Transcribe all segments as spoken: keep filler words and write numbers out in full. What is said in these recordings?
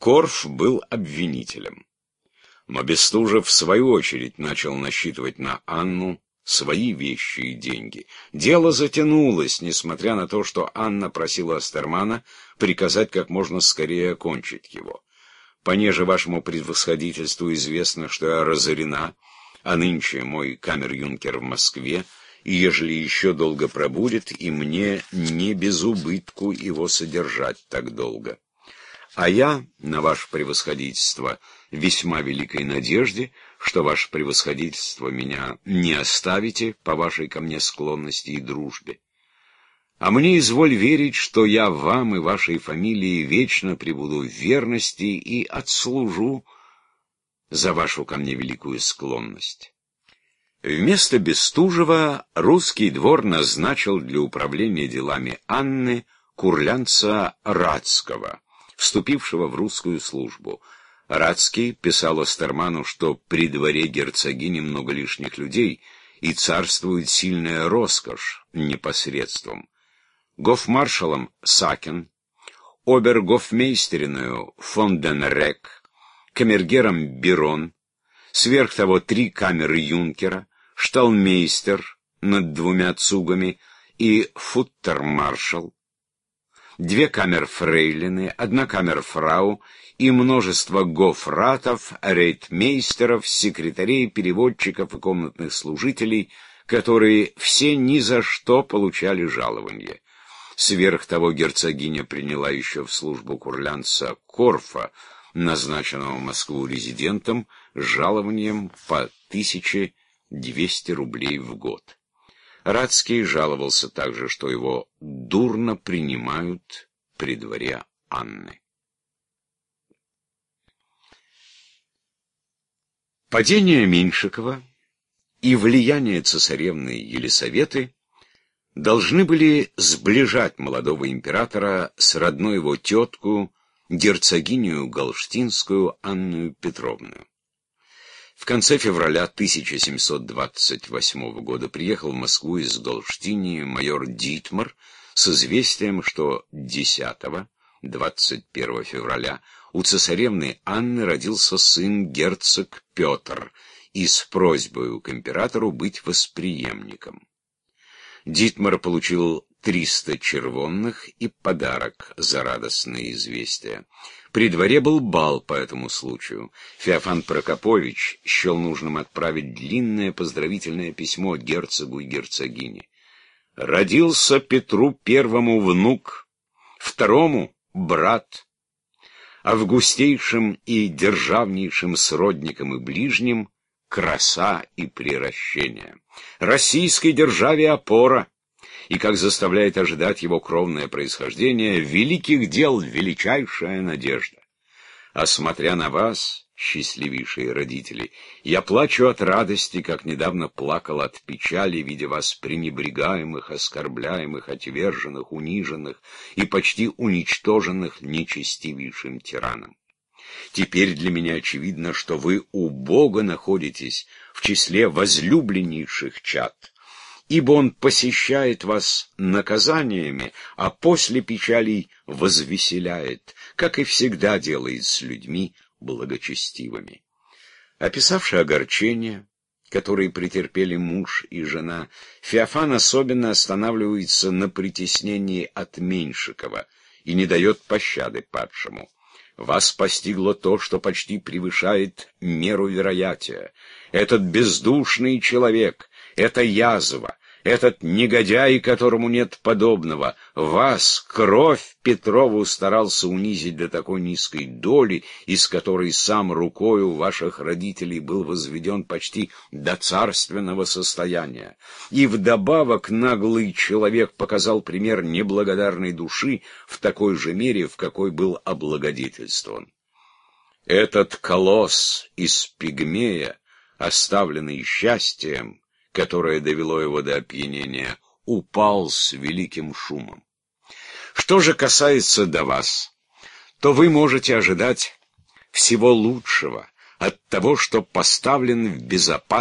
Корф был обвинителем. Но Бестужев, в свою очередь, начал насчитывать на Анну свои вещи и деньги. Дело затянулось, несмотря на то, что Анна просила Остермана приказать как можно скорее окончить его. Понеже вашему превосходительству известно, что я разорена, а нынче мой камер-юнкер в Москве, и ежели еще долго пробудет, и мне не без убытку его содержать так долго. А я, на ваше превосходительство, весьма великой надежде, что ваше превосходительство меня не оставите по вашей ко мне склонности и дружбе. А мне изволь верить, что я вам и вашей фамилии вечно пребуду в верности и отслужу за вашу ко мне великую склонность. Вместо Бестужева русский двор назначил для управления делами Анны курлянца Радского, вступившего в русскую службу. Радский писал Остерману, что при дворе герцогини много лишних людей, и царствует сильная роскошь непосредством. Гофмаршалом Сакен, обергофмейстериною фон ден Рек, камергером Бирон, сверх того три камеры юнкера, шталмейстер над двумя цугами и футтермаршал, две камер фрейлины, одна камер фрау и множество гофратов, рейтмейстеров, секретарей, переводчиков и комнатных служителей, которые все ни за что получали жалование. Сверх того герцогиня приняла еще в службу курлянца Корфа, назначенного в Москву резидентом, с жалованием по тысяче двести рублей в год. Радский жаловался также, что его дурно принимают при дворе Анны. Падение Меньшикова и влияние цесаревны Елисаветы должны были сближать молодого императора с родной его тетку, герцогиню Галштинскую Анну Петровну. В конце февраля тысяча семьсот двадцать восьмого года приехал в Москву из Галштинии майор Дитмар с известием, что десятого — двадцать первого февраля у цесаревны Анны родился сын герцог Петр, и с просьбой к императору быть восприемником. Дитмар получил триста червонных и подарок за радостное известие. При дворе был бал по этому случаю. Феофан Прокопович счел нужным отправить длинное поздравительное письмо герцогу и герцогине. Родился Петру Первому внук, второму — брат, августейшим и державнейшим сродникам и ближним — краса и приращение. Российской державе опора, и, как заставляет ожидать его кровное происхождение, великих дел величайшая надежда. А смотря на вас, счастливейшие родители, я плачу от радости, как недавно плакал от печали, видя вас пренебрегаемых, оскорбляемых, отверженных, униженных и почти уничтоженных нечестивейшим тираном. Теперь для меня очевидно, что вы у Бога находитесь в числе возлюбленнейших чад, ибо Он посещает вас наказаниями, а после печалей возвеселяет, как и всегда делает с людьми благочестивыми. Описавши огорчения, которые претерпели муж и жена, Феофан особенно останавливается на притеснении от Меньшикова и не дает пощады падшему. Вас постигло то, что почти превышает меру вероятия. Этот бездушный человек, эта язва, этот негодяй, которому нет подобного, вас, кровь Петрову, старался унизить до такой низкой доли, из которой сам рукою ваших родителей был возведен почти до царственного состояния. И вдобавок наглый человек показал пример неблагодарной души в такой же мере, в какой был облагодетельствован. Этот колосс из пигмея, оставленный счастьем, которое довело его до опьянения, упал с великим шумом. Что же касается до вас, то вы можете ожидать всего лучшего от того, что поставлен в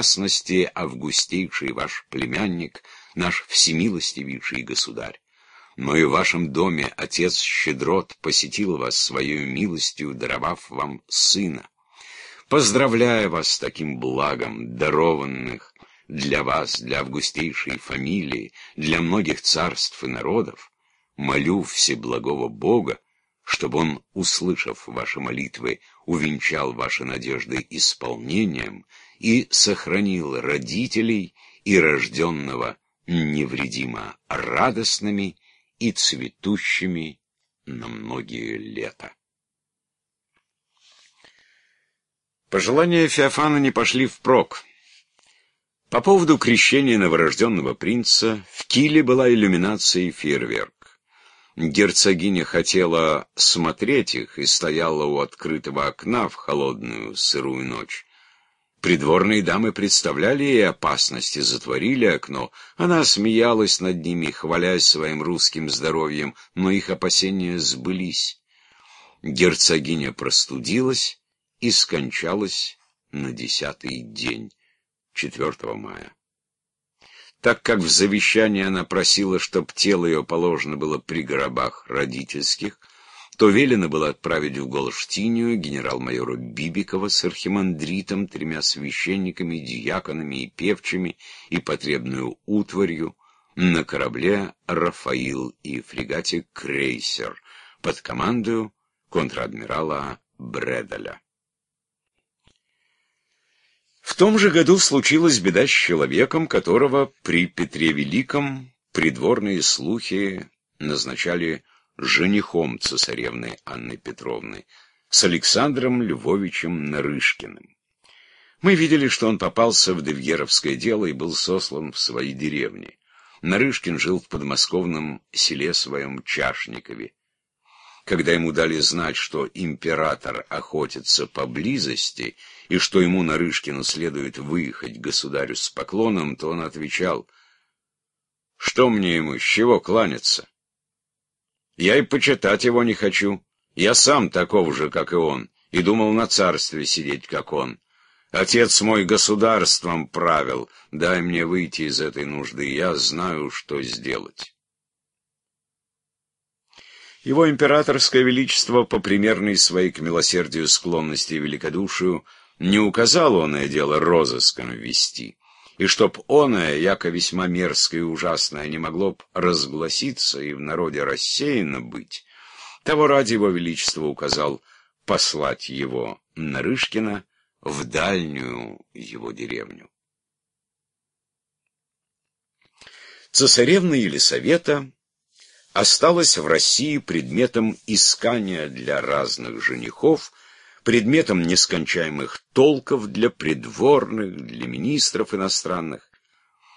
безопасности августейший ваш племянник, наш всемилостивейший государь. но и в вашем доме отец Щедрот посетил вас своей милостью, даровав вам сына. Поздравляя вас с таким благом, дарованных для вас, для августейшей фамилии, для многих царств и народов, молю Всеблагого Бога, чтобы Он, услышав ваши молитвы, увенчал ваши надежды исполнением и сохранил родителей и рожденного невредимо радостными и цветущими на многие лета. Пожелания Феофана не пошли впрок. По поводу крещения новорожденного принца в Киле была иллюминация и фейерверк. Герцогиня хотела смотреть их и стояла у открытого окна в холодную сырую ночь. Придворные дамы представляли ей опасность и затворили окно. Она смеялась над ними, хвалясь своим русским здоровьем, но их опасения сбылись. Герцогиня простудилась и скончалась на десятый день, четвёртого мая. Так как в завещании она просила, чтоб тело ее положено было при гробах родительских, то велено было отправить в Голштинию генерал-майора Бибикова с архимандритом, тремя священниками, диаконами и певчими и потребную утварью на корабле «Рафаил» и фрегате «Крейсер» под командою контр-адмирала Бределя. В том же году случилась беда с человеком, которого при Петре Великом придворные слухи назначали женихом цесаревны Анны Петровны, с Александром Львовичем Нарышкиным. Мы видели, что он попался в девьеровское дело и был сослан в свои деревни. Нарышкин жил в подмосковном селе своем Чашникове. Когда ему дали знать, что император охотится поблизости и что ему, Нарышкину, следует выехать к государю с поклоном, то он отвечал: «Что мне ему, с чего кланяться? Я и почитать его не хочу. Я сам таков же, как и он, и думал на царстве сидеть, как он. Отец мой государством правил, дай мне выйти из этой нужды, я знаю, что сделать». Его императорское величество, по примерной своей к милосердию склонности и великодушию, не указало оное дело розыском вести, и чтоб оное, яко весьма мерзкое и ужасное, не могло б разгласиться и в народе рассеяно быть, того ради его величество указал послать его, Нарышкина, в дальнюю его деревню. Цесаревна Елисавета осталась в России предметом искания для разных женихов, предметом нескончаемых толков для придворных, для министров иностранных.